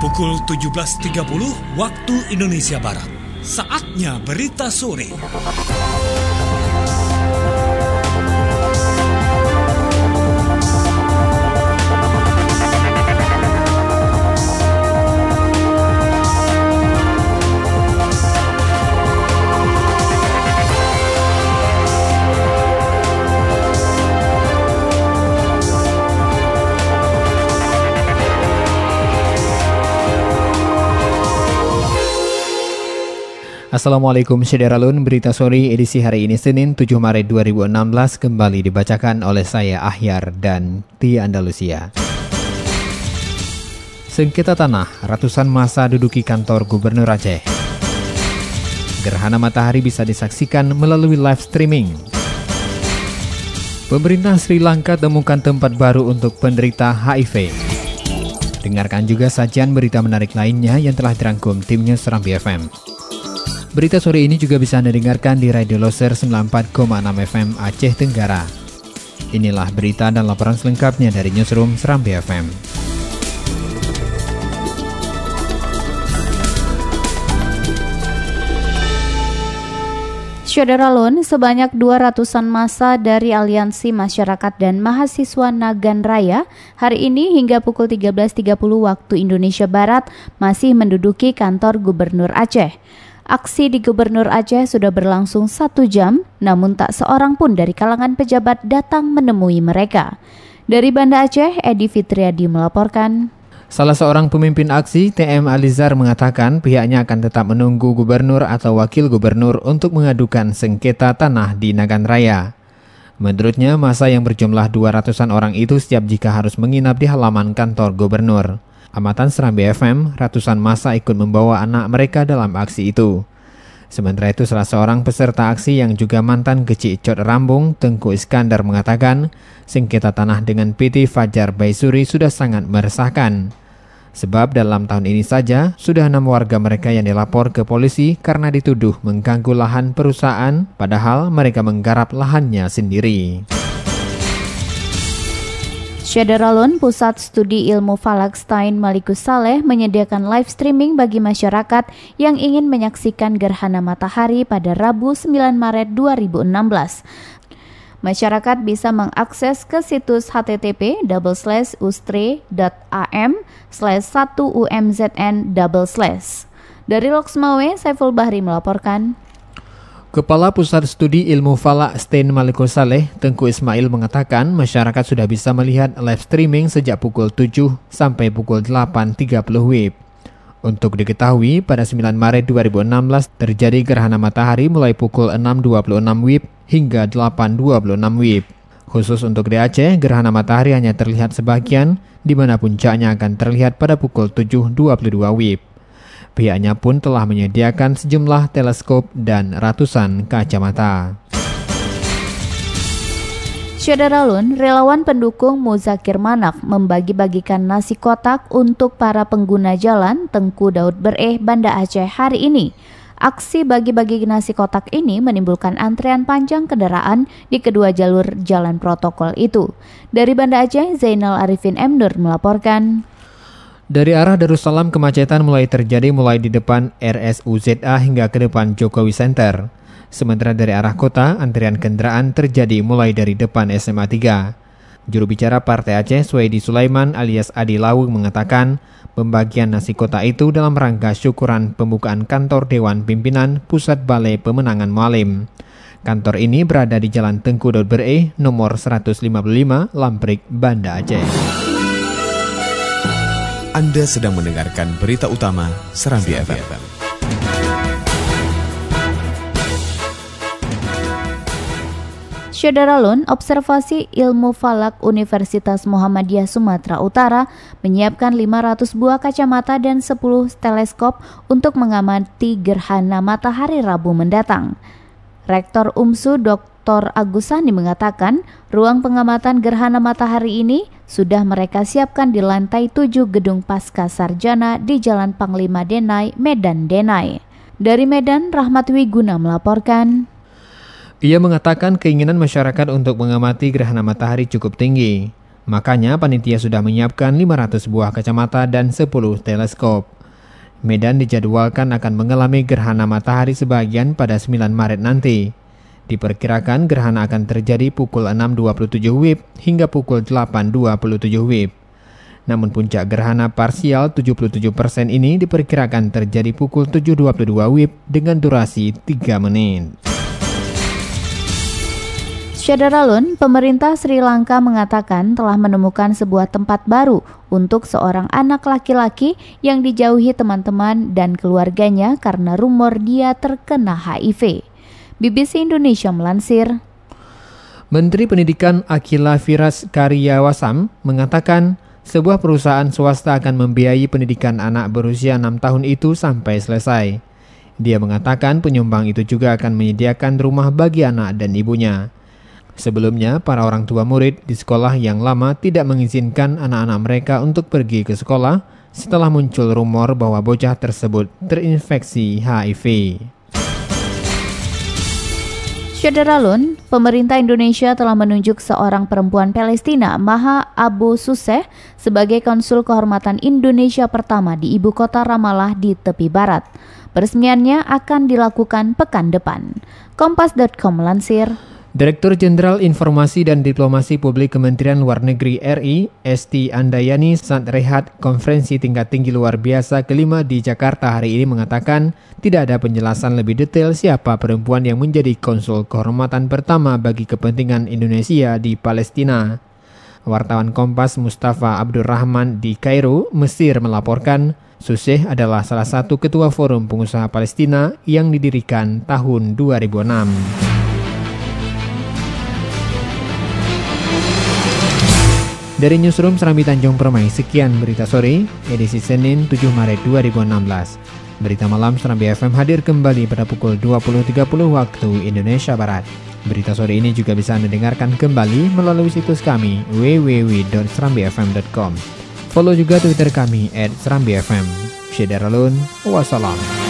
Pukul 17.30 waktu Indonesia Barat. Saatnya berita sore. Assalamualaikum Syederalun, berita sore edisi hari ini Senin 7 Maret 2016 kembali dibacakan oleh saya Ahyar dan Tia Andalusia. Sengketa tanah, ratusan massa duduki kantor Gubernur Aceh. Gerhana matahari bisa disaksikan melalui live streaming. Pemerintah Sri Lanka temukan tempat baru untuk penderita HIV. Dengarkan juga sajian berita menarik lainnya yang telah dirangkum tim News Serambi FM. Berita sore ini juga bisa Anda dengarkan di Radio Loser 94,6 FM Aceh Tenggara. Inilah berita dan laporan selengkapnya dari Newsroom Serambi FM. Syederalun, sebanyak 200-an massa dari Aliansi Masyarakat dan Mahasiswa Nagan Raya hari ini hingga pukul 13.30 waktu Indonesia Barat masih menduduki kantor Gubernur Aceh. Aksi di Gubernur Aceh sudah berlangsung 1 jam, namun tak seorang pun dari kalangan pejabat datang menemui mereka. Dari Banda Aceh, Edi Fitriadi melaporkan. Salah seorang pemimpin aksi, TM Alizar, mengatakan pihaknya akan tetap menunggu gubernur atau wakil gubernur untuk mengadukan sengketa tanah di Nagan Raya. Menurutnya, massa yang berjumlah 200-an orang itu siap jika harus menginap di halaman kantor gubernur. Amatan Serambi FM, ratusan massa ikut membawa anak mereka dalam aksi itu. Sementara itu, salah seorang peserta aksi yang juga mantan Kecik Cot Rambung, Tengku Iskandar, mengatakan sengketa tanah dengan PT Fajar Baisuri sudah sangat meresahkan. Sebab dalam tahun ini saja, sudah 6 warga mereka yang dilapor ke polisi karena dituduh mengganggu lahan perusahaan, padahal mereka menggarap lahannya sendiri. Syederalun, Pusat Studi Ilmu Falak Stein Malikus Saleh menyediakan live streaming bagi masyarakat yang ingin menyaksikan gerhana matahari pada Rabu 9 Maret 2016. Masyarakat bisa mengakses ke situs http://ustre.am/1umzn/. Dari Loksmawe, Saiful Bahri melaporkan. Kepala Pusat Studi Ilmu Falak Stein Malikus Saleh, Tengku Ismail, mengatakan masyarakat sudah bisa melihat live streaming sejak pukul 7 sampai pukul 8.30 WIB. Untuk diketahui, pada 9 Maret 2016 terjadi gerhana matahari mulai pukul 6.26 WIB hingga 8.26 WIB. Khusus untuk di Aceh, gerhana matahari hanya terlihat sebagian, di mana puncaknya akan terlihat pada pukul 7.22 WIB. Pihaknya pun telah menyediakan sejumlah teleskop dan ratusan kacamata. Syederalun, relawan pendukung Muzakir Manaf membagi-bagikan nasi kotak untuk para pengguna jalan Tengku Daud Bereh, Banda Aceh hari ini. Aksi bagi-bagi nasi kotak ini menimbulkan antrean panjang kendaraan di kedua jalur jalan protokol itu. Dari Banda Aceh, Zainal Arifin M. Nur melaporkan. Dari arah Darussalam, kemacetan mulai terjadi mulai di depan RSUZA hingga ke depan Jokowi Center. Sementara dari arah kota, antrian kendaraan terjadi mulai dari depan SMA 3. Juru bicara Partai Aceh, Suwaidi Sulaiman alias Adi Lawung, mengatakan pembagian nasi kota itu dalam rangka syukuran pembukaan kantor Dewan Pimpinan Pusat Balai Pemenangan Mualim. Kantor ini berada di Jalan Tengku Daud Bereh, nomor 155, Lamprik, Banda Aceh. Anda sedang mendengarkan berita utama Serambi FM. Syederalun, Observasi Ilmu Falak Universitas Muhammadiyah Sumatera Utara menyiapkan 500 buah kacamata dan 10 teleskop untuk mengamati gerhana matahari Rabu mendatang. Rektor UMSU Dr. Agusani mengatakan, ruang pengamatan gerhana matahari ini sudah mereka siapkan di lantai 7 Gedung Pasca Sarjana di Jalan Panglima Denai, Medan Denai. Dari Medan, Rahmat Wiguna melaporkan. Ia mengatakan keinginan masyarakat untuk mengamati gerhana matahari cukup tinggi. Makanya panitia sudah menyiapkan 500 buah kacamata dan 10 teleskop. Medan dijadwalkan akan mengalami gerhana matahari sebagian pada 9 Maret nanti. Diperkirakan gerhana akan terjadi pukul 6.27 WIB hingga pukul 8.27 WIB. Namun puncak gerhana parsial 77% ini diperkirakan terjadi pukul 7.22 WIB dengan durasi 3 menit. Syederalun, pemerintah Sri Lanka mengatakan telah menemukan sebuah tempat baru untuk seorang anak laki-laki yang dijauhi teman-teman dan keluarganya karena rumor dia terkena HIV. BBC Indonesia melansir, Menteri Pendidikan Akila Firas Karyawasam mengatakan sebuah perusahaan swasta akan membiayai pendidikan anak berusia 6 tahun itu sampai selesai. Dia mengatakan penyumbang itu juga akan menyediakan rumah bagi anak dan ibunya. Sebelumnya, para orang tua murid di sekolah yang lama tidak mengizinkan anak-anak mereka untuk pergi ke sekolah setelah muncul rumor bahwa bocah tersebut terinfeksi HIV. Syederalun, pemerintah Indonesia telah menunjuk seorang perempuan Palestina, Maha Abu Suseh, sebagai konsul kehormatan Indonesia pertama di ibu kota Ramallah di tepi barat. Peresmiannya akan dilakukan pekan depan. Kompas.com melansir, Direktur Jenderal Informasi dan Diplomasi Publik Kementerian Luar Negeri RI, Esti Andayani, saat rehat konferensi tingkat tinggi luar biasa kelima di Jakarta hari ini mengatakan tidak ada penjelasan lebih detail siapa perempuan yang menjadi konsul kehormatan pertama bagi kepentingan Indonesia di Palestina. Wartawan Kompas Mustafa Abdurrahman di Kairo, Mesir melaporkan Suseh adalah salah satu ketua Forum Pengusaha Palestina yang didirikan tahun 2006. Dari Newsroom Serambi Tanjung Permai, sekian berita sore, edisi Senin 7 Maret 2016. Berita malam Serambi FM hadir kembali pada pukul 20.30 waktu Indonesia Barat. Berita sore ini juga bisa Anda dengarkan kembali melalui situs kami www.serambifm.com. Follow juga Twitter kami @serambifm. Syederalun, wassalam.